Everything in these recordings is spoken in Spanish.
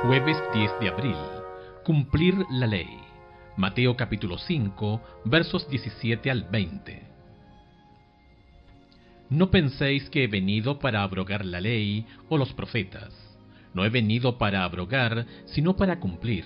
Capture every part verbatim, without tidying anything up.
Jueves diez de abril. Cumplir la ley. Mateo capítulo cinco, versos diecisiete al veinte. No penséis que he venido para abrogar la ley o los profetas. No he venido para abrogar, sino para cumplir.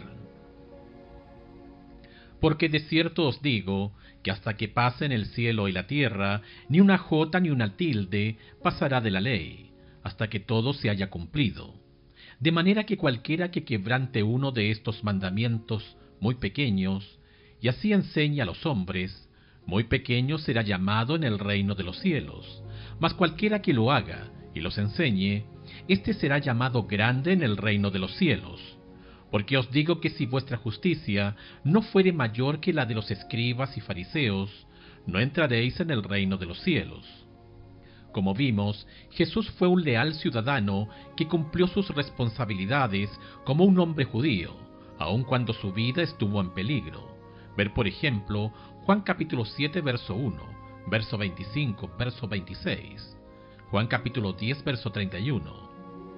Porque de cierto os digo, que hasta que pasen el cielo y la tierra, ni una jota ni una tilde pasará de la ley, hasta que todo se haya cumplido. De manera que cualquiera que quebrante uno de estos mandamientos muy pequeños, y así enseñe a los hombres, muy pequeño será llamado en el reino de los cielos. Mas cualquiera que lo haga y los enseñe, éste será llamado grande en el reino de los cielos. Porque os digo que si vuestra justicia no fuere mayor que la de los escribas y fariseos, no entraréis en el reino de los cielos. Como vimos, Jesús fue un leal ciudadano que cumplió sus responsabilidades como un hombre judío, aun cuando su vida estuvo en peligro. Ver, por ejemplo, Juan capítulo siete, verso uno, verso veinticinco, verso veintiséis, Juan capítulo diez, verso treinta y uno.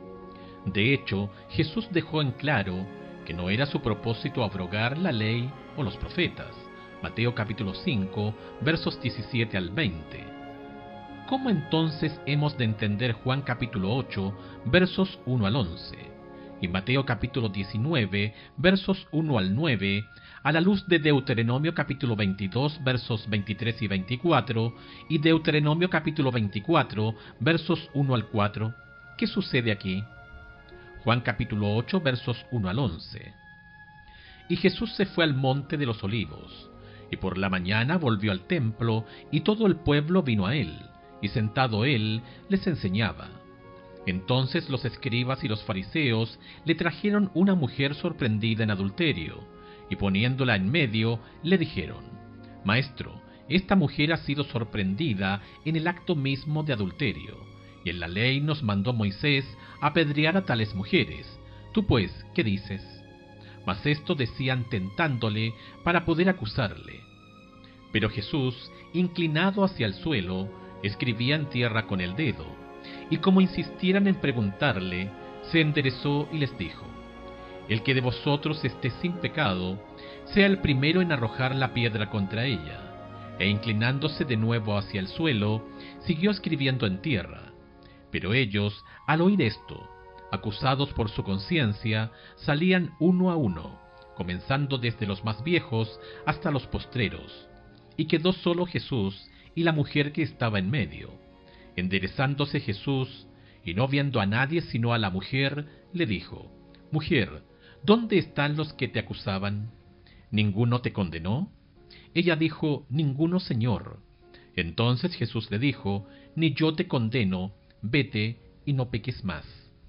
De hecho, Jesús dejó en claro que no era su propósito abrogar la ley o los profetas. Mateo capítulo cinco, versos diecisiete al veinte. ¿Cómo entonces hemos de entender Juan capítulo ocho, versos uno al once, y Mateo capítulo diecinueve, versos uno al nueve, a la luz de Deuteronomio capítulo veintidós, versos veintitrés y veinticuatro, y Deuteronomio capítulo veinticuatro, versos uno al cuatro? ¿Qué sucede aquí? Juan capítulo ocho, versos uno al once. Y Jesús se fue al monte de los olivos, y por la mañana volvió al templo, y todo el pueblo vino a él, y sentado él, les enseñaba. Entonces los escribas y los fariseos le trajeron una mujer sorprendida en adulterio, y poniéndola en medio, le dijeron: Maestro, esta mujer ha sido sorprendida en el acto mismo de adulterio, y en la ley nos mandó Moisés apedrear a tales mujeres. Tú pues, ¿qué dices? Mas esto decían tentándole para poder acusarle. Pero Jesús, inclinado hacia el suelo, escribía en tierra con el dedo, y como insistieran en preguntarle, se enderezó y les dijo: El que de vosotros esté sin pecado, sea el primero en arrojar la piedra contra ella. E inclinándose de nuevo hacia el suelo, siguió escribiendo en tierra. Pero ellos, al oír esto, acusados por su conciencia, salían uno a uno, comenzando desde los más viejos hasta los postreros. Y quedó solo Jesús y la mujer que estaba en medio. Enderezándose Jesús, y no viendo a nadie sino a la mujer, le dijo: Mujer, ¿dónde están los que te acusaban? ¿Ninguno te condenó? Ella dijo: Ninguno, Señor. Entonces Jesús le dijo: Ni yo te condeno, vete y no peques más.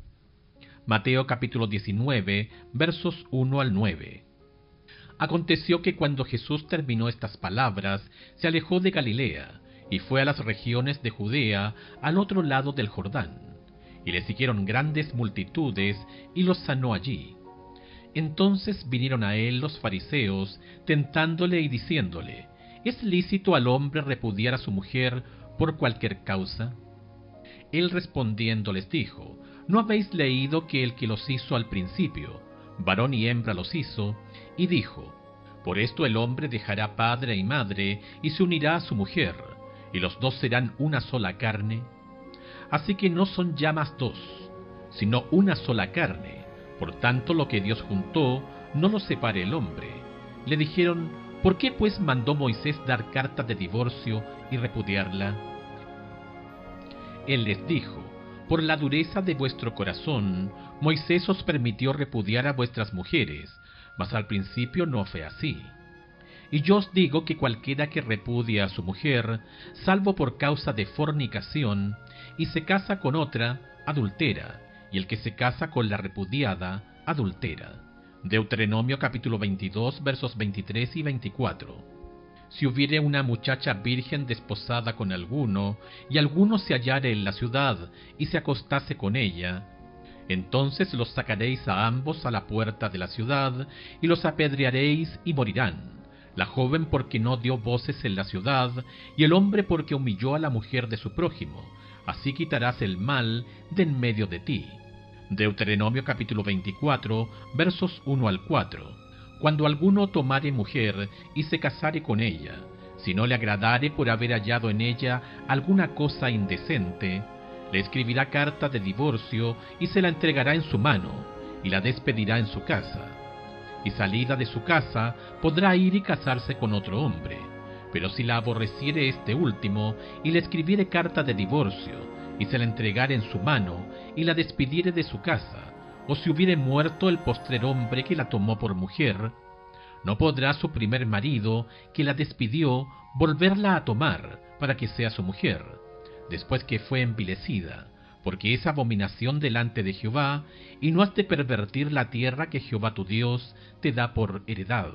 Mateo capítulo diecinueve, versos uno al nueve. Aconteció que cuando Jesús terminó estas palabras, se alejó de Galilea, y fue a las regiones de Judea, al otro lado del Jordán. Y le siguieron grandes multitudes, y los sanó allí. Entonces vinieron a él los fariseos, tentándole y diciéndole: ¿Es lícito al hombre repudiar a su mujer por cualquier causa? Él respondiendo les dijo: ¿No habéis leído que el que los hizo al principio, varón y hembra los hizo? Y dijo: Por esto el hombre dejará padre y madre, y se unirá a su mujer, y los dos serán una sola carne. Así que no son ya más dos, sino una sola carne. Por tanto, lo que Dios juntó, no lo separe el hombre. Le dijeron: ¿Por qué pues mandó Moisés dar carta de divorcio y repudiarla? Él les dijo: Por la dureza de vuestro corazón, Moisés os permitió repudiar a vuestras mujeres, mas al principio no fue así. Y yo os digo que cualquiera que repudia a su mujer, salvo por causa de fornicación, y se casa con otra, adultera, y el que se casa con la repudiada, adultera. Deuteronomio capítulo veintidós, versos veintitrés y veinticuatro. Si hubiere una muchacha virgen desposada con alguno, y alguno se hallare en la ciudad, y se acostase con ella, entonces los sacaréis a ambos a la puerta de la ciudad, y los apedrearéis y morirán. La joven porque no dio voces en la ciudad, y el hombre porque humilló a la mujer de su prójimo. Así quitarás el mal de en medio de ti. Deuteronomio capítulo veinticuatro, versos uno al cuatro. Cuando alguno tomare mujer y se casare con ella, si no le agradare por haber hallado en ella alguna cosa indecente, le escribirá carta de divorcio y se la entregará en su mano, y la despedirá en su casa. Y salida de su casa podrá ir y casarse con otro hombre, pero si la aborreciere este último y le escribiere carta de divorcio y se la entregare en su mano y la despidiere de su casa, o si hubiere muerto el postrer hombre que la tomó por mujer, no podrá su primer marido, que la despidió, volverla a tomar para que sea su mujer, después que fue envilecida, porque es abominación delante de Jehová, y no has de pervertir la tierra que Jehová tu Dios te da por heredad.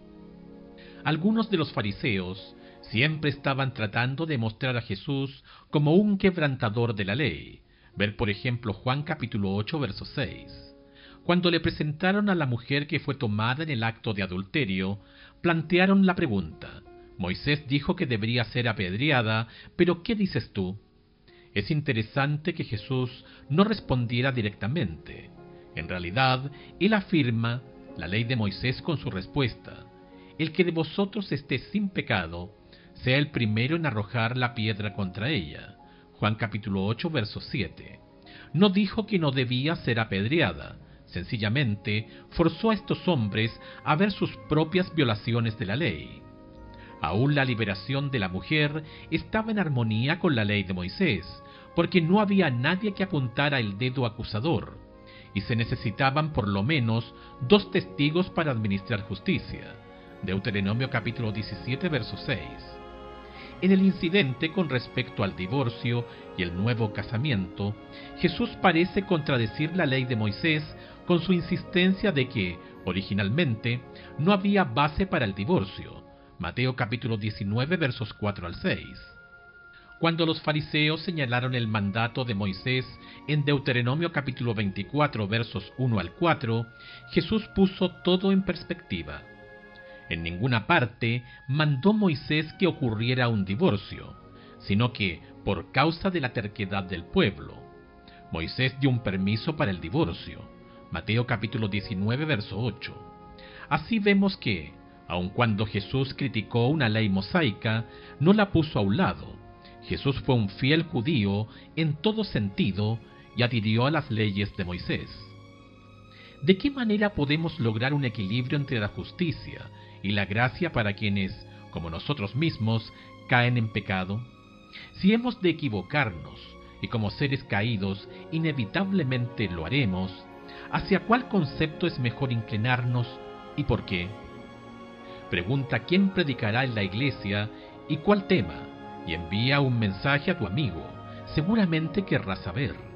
Algunos de los fariseos siempre estaban tratando de mostrar a Jesús como un quebrantador de la ley. Ver por ejemplo Juan capítulo ocho, verso seis. Cuando le presentaron a la mujer que fue tomada en el acto de adulterio, plantearon la pregunta: Moisés dijo que debería ser apedreada, pero ¿qué dices tú? Es interesante que Jesús no respondiera directamente. En realidad, él afirma la ley de Moisés con su respuesta: el que de vosotros esté sin pecado, sea el primero en arrojar la piedra contra ella. Juan capítulo ocho, verso siete. No dijo que no debía ser apedreada, sencillamente forzó a estos hombres a ver sus propias violaciones de la ley. Aún la liberación de la mujer estaba en armonía con la ley de Moisés, porque no había nadie que apuntara el dedo acusador, y se necesitaban por lo menos dos testigos para administrar justicia. Deuteronomio capítulo diecisiete, verso seis. En el incidente con respecto al divorcio y el nuevo casamiento, Jesús parece contradecir la ley de Moisés con su insistencia de que, originalmente, no había base para el divorcio. Mateo capítulo diecinueve, versos cuatro al seis. Cuando los fariseos señalaron el mandato de Moisés en Deuteronomio capítulo veinticuatro, versos uno al cuatro, Jesús puso todo en perspectiva. En ninguna parte mandó Moisés que ocurriera un divorcio, sino que por causa de la terquedad del pueblo. Moisés dio un permiso para el divorcio. Mateo capítulo diecinueve, verso ocho. Así vemos que, aun cuando Jesús criticó una ley mosaica, no la puso a un lado. Jesús fue un fiel judío en todo sentido y adhirió a las leyes de Moisés. ¿De qué manera podemos lograr un equilibrio entre la justicia y la gracia para quienes, como nosotros mismos, caen en pecado? Si hemos de equivocarnos, y como seres caídos inevitablemente lo haremos, ¿hacia cuál concepto es mejor inclinarnos y por qué? Pregunta quién predicará en la iglesia y cuál tema, y envía un mensaje a tu amigo. Seguramente querrás saber.